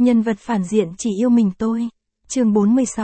Nhân vật phản diện chỉ yêu mình tôi. Chương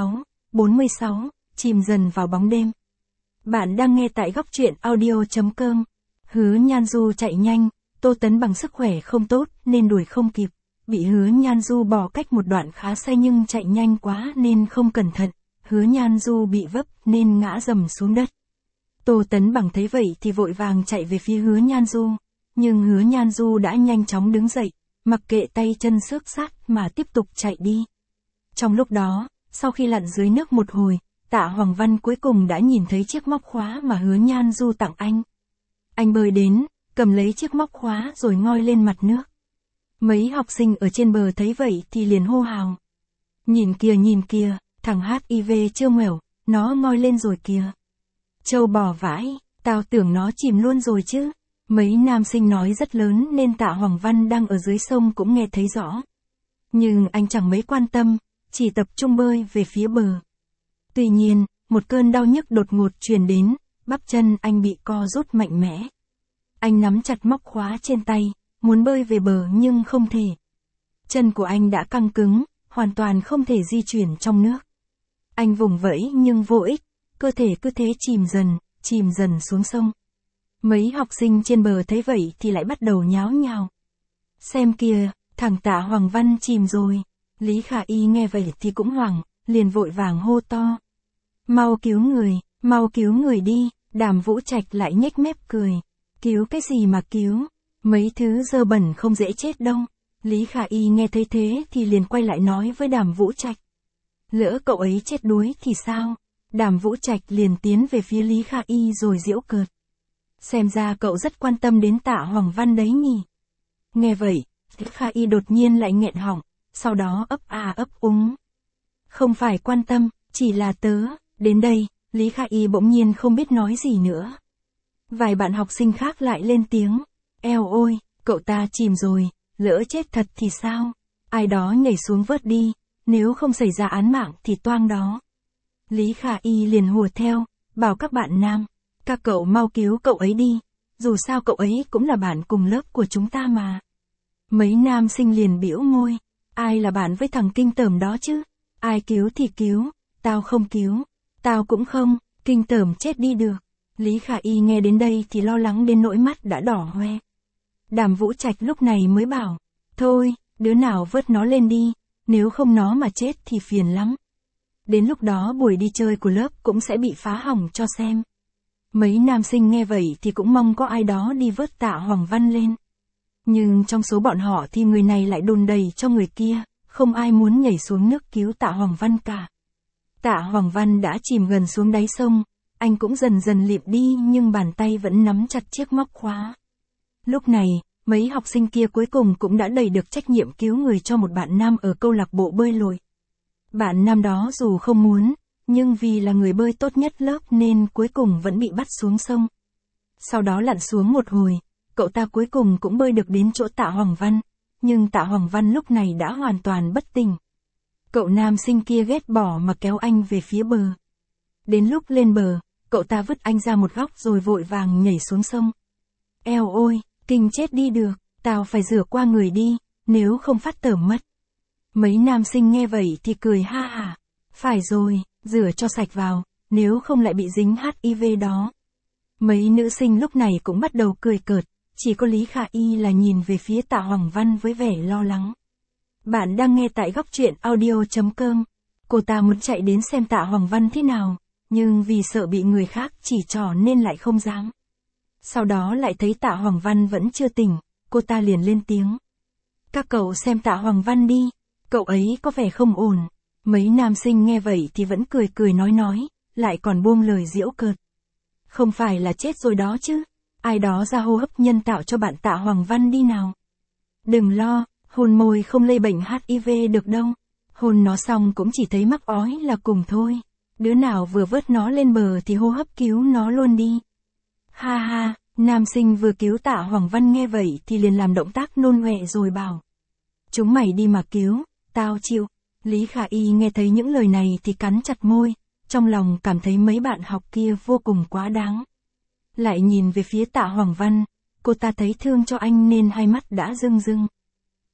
46, chìm dần vào bóng đêm. Bạn đang nghe tại góc truyện audio.com. Hứa Nhan Du chạy nhanh, Tô Tấn bằng sức khỏe không tốt nên đuổi không kịp. Bị Hứa Nhan Du bỏ cách một đoạn khá xa nhưng chạy nhanh quá nên không cẩn thận. Hứa Nhan Du bị vấp nên ngã rầm xuống đất. Tô Tấn bằng thấy vậy thì vội vàng chạy về phía Hứa Nhan Du. Nhưng Hứa Nhan Du đã nhanh chóng đứng dậy, mặc kệ tay chân xước sát mà tiếp tục chạy đi. Trong lúc đó, sau khi lặn dưới nước một hồi, Tạ Hoàng Văn cuối cùng đã nhìn thấy chiếc móc khóa mà Hứa Nhan Du tặng anh. Anh bơi đến, cầm lấy chiếc móc khóa rồi ngoi lên mặt nước. Mấy học sinh ở trên bờ thấy vậy thì liền hô hào. Nhìn kìa, thằng HIV chưa ngoẻo, nó ngoi lên rồi kìa. Trâu bò vãi, tao tưởng nó chìm luôn rồi chứ. Mấy nam sinh nói rất lớn nên Tạ Hoàng Văn đang ở dưới sông cũng nghe thấy rõ. Nhưng anh chẳng mấy quan tâm, chỉ tập trung bơi về phía bờ. Tuy nhiên, một cơn đau nhức đột ngột truyền đến, bắp chân anh bị co rút mạnh mẽ. Anh nắm chặt móc khóa trên tay, muốn bơi về bờ nhưng không thể. Chân của anh đã căng cứng, hoàn toàn không thể di chuyển trong nước. Anh vùng vẫy nhưng vô ích, cơ thể cứ thế chìm dần xuống sông. Mấy học sinh trên bờ thấy vậy thì lại bắt đầu nháo nhào. Xem kìa, thằng Tạ Hoàng Văn chìm rồi. Lý Khả Y nghe vậy thì cũng hoảng, liền vội vàng hô to. Mau cứu người đi. Đàm Vũ Trạch lại nhếch mép cười. Cứu cái gì mà cứu, mấy thứ dơ bẩn không dễ chết đâu. Lý Khả Y nghe thấy thế thì liền quay lại nói với Đàm Vũ Trạch. Lỡ cậu ấy chết đuối thì sao? Đàm Vũ Trạch liền tiến về phía Lý Khả Y rồi giễu cợt. Xem ra cậu rất quan tâm đến Tạ Hoàng Văn đấy nhỉ. Nghe vậy, Lý Khả Y đột nhiên lại nghẹn họng, sau đó ấp úng. Không phải quan tâm, chỉ là tớ. Đến đây, Lý Khả Y bỗng nhiên không biết nói gì nữa. Vài bạn học sinh khác lại lên tiếng. Eo ôi, cậu ta chìm rồi, lỡ chết thật thì sao? Ai đó nhảy xuống vớt đi, nếu không xảy ra án mạng thì toang đó. Lý Khả Y liền hùa theo, bảo các bạn nam. Các cậu mau cứu cậu ấy đi, dù sao cậu ấy cũng là bạn cùng lớp của chúng ta mà. Mấy nam sinh liền bĩu môi, ai là bạn với thằng kinh tởm đó chứ? Ai cứu thì cứu, tao không cứu, tao cũng không, kinh tởm chết đi được. Lý Khả Y nghe đến đây thì lo lắng đến nỗi mắt đã đỏ hoe. Đàm Vũ Trạch lúc này mới bảo, thôi, đứa nào vớt nó lên đi, nếu không nó mà chết thì phiền lắm. Đến lúc đó buổi đi chơi của lớp cũng sẽ bị phá hỏng cho xem. Mấy nam sinh nghe vậy thì cũng mong có ai đó đi vớt Tạ Hoàng Văn lên. Nhưng trong số bọn họ thì người này lại đùn đẩy cho người kia, không ai muốn nhảy xuống nước cứu Tạ Hoàng Văn cả. Tạ Hoàng Văn đã chìm gần xuống đáy sông, anh cũng dần dần lịm đi nhưng bàn tay vẫn nắm chặt chiếc móc khóa. Lúc này, mấy học sinh kia cuối cùng cũng đã đẩy được trách nhiệm cứu người cho một bạn nam ở câu lạc bộ bơi lội. Bạn nam đó dù không muốn, nhưng vì là người bơi tốt nhất lớp nên cuối cùng vẫn bị bắt xuống sông. Sau đó lặn xuống một hồi, cậu ta cuối cùng cũng bơi được đến chỗ Tạ Hoàng Văn, nhưng Tạ Hoàng Văn lúc này đã hoàn toàn bất tỉnh. Cậu nam sinh kia ghét bỏ mà kéo anh về phía bờ. Đến lúc lên bờ, cậu ta vứt anh ra một góc rồi vội vàng nhảy xuống sông. Eo ôi, kinh chết đi được, tao phải rửa qua người đi, nếu không phát tởm mất. Mấy nam sinh nghe vậy thì cười ha hả. Phải rồi, rửa cho sạch vào, nếu không lại bị dính HIV đó. Mấy nữ sinh lúc này cũng bắt đầu cười cợt, chỉ có Lý Khả Y là nhìn về phía Tạ Hoàng Văn với vẻ lo lắng. Bạn đang nghe tại góc truyện audio.com. Cô ta muốn chạy đến xem Tạ Hoàng Văn thế nào, nhưng vì sợ bị người khác chỉ trỏ nên lại không dám. Sau đó lại thấy Tạ Hoàng Văn vẫn chưa tỉnh, cô ta liền lên tiếng. Các cậu xem Tạ Hoàng Văn đi, cậu ấy có vẻ không ổn. Mấy nam sinh nghe vậy thì vẫn cười nói, lại còn buông lời giễu cợt. Không phải là chết rồi đó chứ, ai đó ra hô hấp nhân tạo cho bạn Tạ Hoàng Văn đi nào. Đừng lo, hôn môi không lây bệnh HIV được đâu, hôn nó xong cũng chỉ thấy mắc ói là cùng thôi. Đứa nào vừa vớt nó lên bờ thì hô hấp cứu nó luôn đi. Ha ha, nam sinh vừa cứu Tạ Hoàng Văn nghe vậy thì liền làm động tác nôn ọe rồi bảo. Chúng mày đi mà cứu, tao chịu. Lý Khả Y nghe thấy những lời này thì cắn chặt môi, trong lòng cảm thấy mấy bạn học kia vô cùng quá đáng. Lại nhìn về phía Tạ Hoàng Văn, cô ta thấy thương cho anh nên hai mắt đã rưng rưng.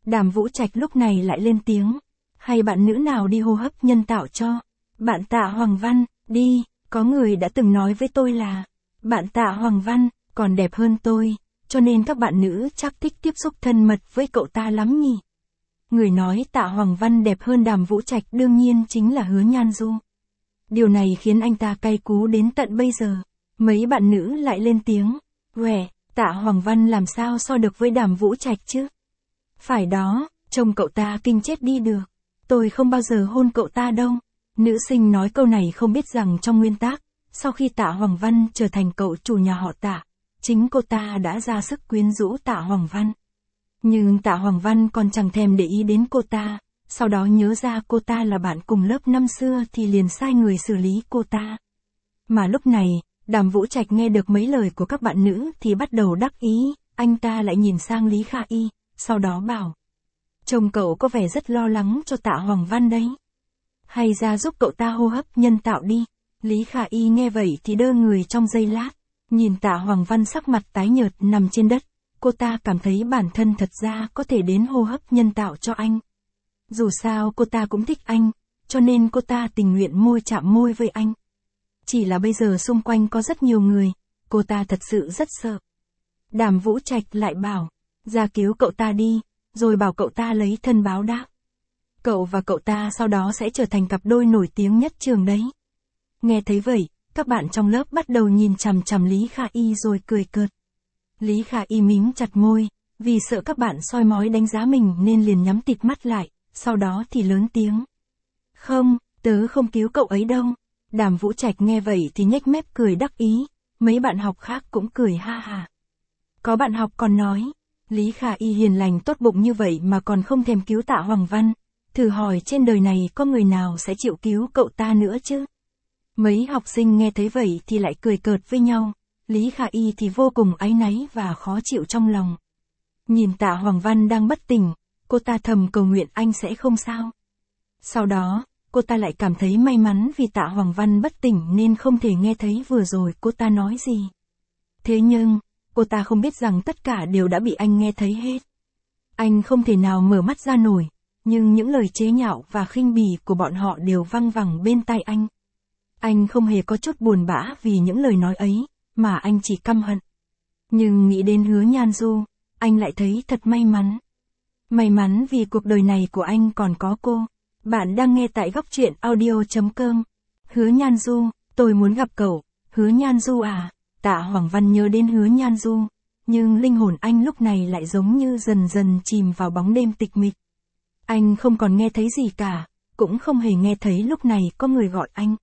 Đàm Vũ Trạch lúc này lại lên tiếng. Hay bạn nữ nào đi hô hấp nhân tạo cho? Bạn Tạ Hoàng Văn, đi, có người đã từng nói với tôi là, bạn Tạ Hoàng Văn, còn đẹp hơn tôi, cho nên các bạn nữ chắc thích tiếp xúc thân mật với cậu ta lắm nhỉ. Người nói Tạ Hoàng Văn đẹp hơn Đàm Vũ Trạch đương nhiên chính là Hứa Nhan Du. Điều này khiến anh ta cay cú đến tận bây giờ. Mấy bạn nữ lại lên tiếng. Uể, Tạ Hoàng Văn làm sao so được với Đàm Vũ Trạch chứ? Phải đó, trông cậu ta kinh chết đi được. Tôi không bao giờ hôn cậu ta đâu. Nữ sinh nói câu này không biết rằng trong nguyên tắc, sau khi Tạ Hoàng Văn trở thành cậu chủ nhà họ Tạ, chính cô ta đã ra sức quyến rũ Tạ Hoàng Văn. Nhưng Tạ Hoàng Văn còn chẳng thèm để ý đến cô ta, sau đó nhớ ra cô ta là bạn cùng lớp năm xưa thì liền sai người xử lý cô ta. Mà lúc này, Đàm Vũ Trạch nghe được mấy lời của các bạn nữ thì bắt đầu đắc ý, anh ta lại nhìn sang Lý Kha Y, sau đó bảo. Trông cậu có vẻ rất lo lắng cho Tạ Hoàng Văn đấy. Hay ra giúp cậu ta hô hấp nhân tạo đi. Lý Kha Y nghe vậy thì đơ người trong giây lát, nhìn Tạ Hoàng Văn sắc mặt tái nhợt nằm trên đất, cô ta cảm thấy bản thân thật ra có thể đến hô hấp nhân tạo cho anh. Dù sao cô ta cũng thích anh, cho nên cô ta tình nguyện môi chạm môi với anh. Chỉ là bây giờ xung quanh có rất nhiều người, cô ta thật sự rất sợ. Đàm Vũ Trạch lại bảo, ra cứu cậu ta đi, rồi bảo cậu ta lấy thân báo đáp. Cậu và cậu ta sau đó sẽ trở thành cặp đôi nổi tiếng nhất trường đấy. Nghe thấy vậy, các bạn trong lớp bắt đầu nhìn chằm chằm Lý Kha Y rồi cười cợt. Lý Kha Y mím chặt môi, vì sợ các bạn soi mói đánh giá mình nên liền nhắm tịt mắt lại, sau đó thì lớn tiếng. Không, tớ không cứu cậu ấy đâu. Đàm Vũ Trạch nghe vậy thì nhếch mép cười đắc ý, mấy bạn học khác cũng cười ha ha. Có bạn học còn nói, Lý Kha Y hiền lành tốt bụng như vậy mà còn không thèm cứu Tạ Hoàng Văn, thử hỏi trên đời này có người nào sẽ chịu cứu cậu ta nữa chứ? Mấy học sinh nghe thấy vậy thì lại cười cợt với nhau, Lý Kha Y thì vô cùng áy náy và khó chịu trong lòng. Nhìn Tạ Hoàng Văn đang bất tỉnh, cô ta thầm cầu nguyện anh sẽ không sao. Sau đó, cô ta lại cảm thấy may mắn vì Tạ Hoàng Văn bất tỉnh nên không thể nghe thấy vừa rồi cô ta nói gì. Thế nhưng, cô ta không biết rằng tất cả đều đã bị anh nghe thấy hết. Anh không thể nào mở mắt ra nổi, nhưng những lời chế nhạo và khinh bỉ của bọn họ đều văng vẳng bên tai anh. Anh không hề có chút buồn bã vì những lời nói ấy, mà anh chỉ căm hận. Nhưng nghĩ đến Hứa Nhan Du, anh lại thấy thật may mắn. May mắn vì cuộc đời này của anh còn có cô. Bạn đang nghe tại góc truyện audio.com. Hứa Nhan Du, tôi muốn gặp cậu. Hứa Nhan Du à? Tạ Hoàng Văn nhớ đến Hứa Nhan Du, nhưng linh hồn anh lúc này lại giống như dần dần chìm vào bóng đêm tịch mịch. Anh không còn nghe thấy gì cả, cũng không hề nghe thấy lúc này có người gọi anh.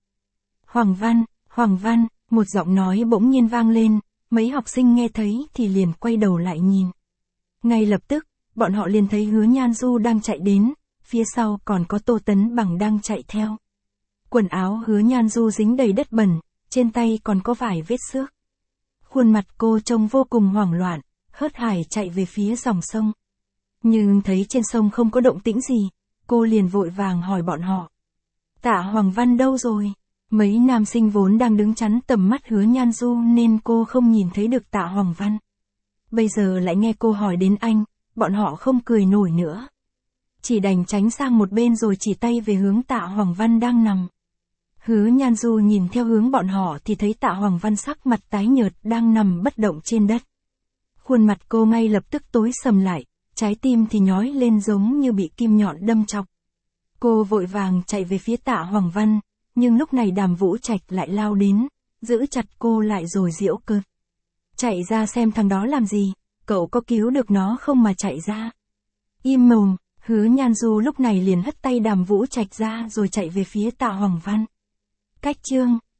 Hoàng Văn, một giọng nói bỗng nhiên vang lên, mấy học sinh nghe thấy thì liền quay đầu lại nhìn. Ngay lập tức, bọn họ liền thấy Hứa Nhan Du đang chạy đến, phía sau còn có Tô Tấn Bằng đang chạy theo. Quần áo Hứa Nhan Du dính đầy đất bẩn, trên tay còn có vài vết xước. Khuôn mặt cô trông vô cùng hoảng loạn, hớt hải chạy về phía dòng sông. Nhưng thấy trên sông không có động tĩnh gì, cô liền vội vàng hỏi bọn họ. Tạ Hoàng Văn đâu rồi? Mấy nam sinh vốn đang đứng chắn tầm mắt Hứa Nhan Du nên cô không nhìn thấy được Tạ Hoàng Văn. Bây giờ lại nghe cô hỏi đến anh, bọn họ không cười nổi nữa. Chỉ đành tránh sang một bên rồi chỉ tay về hướng Tạ Hoàng Văn đang nằm. Hứa Nhan Du nhìn theo hướng bọn họ thì thấy Tạ Hoàng Văn sắc mặt tái nhợt đang nằm bất động trên đất. Khuôn mặt cô ngay lập tức tối sầm lại, trái tim thì nhói lên giống như bị kim nhọn đâm chọc. Cô vội vàng chạy về phía Tạ Hoàng Văn, nhưng lúc này Đàm Vũ Trạch lại lao đến, giữ chặt cô lại rồi giễu cợt. Chạy ra xem thằng đó làm gì, cậu có cứu được nó không mà chạy ra. Im mồm, Hứa Nhan Du lúc này liền hất tay Đàm Vũ Trạch ra rồi chạy về phía Tạ Hoàng Văn. Cách chương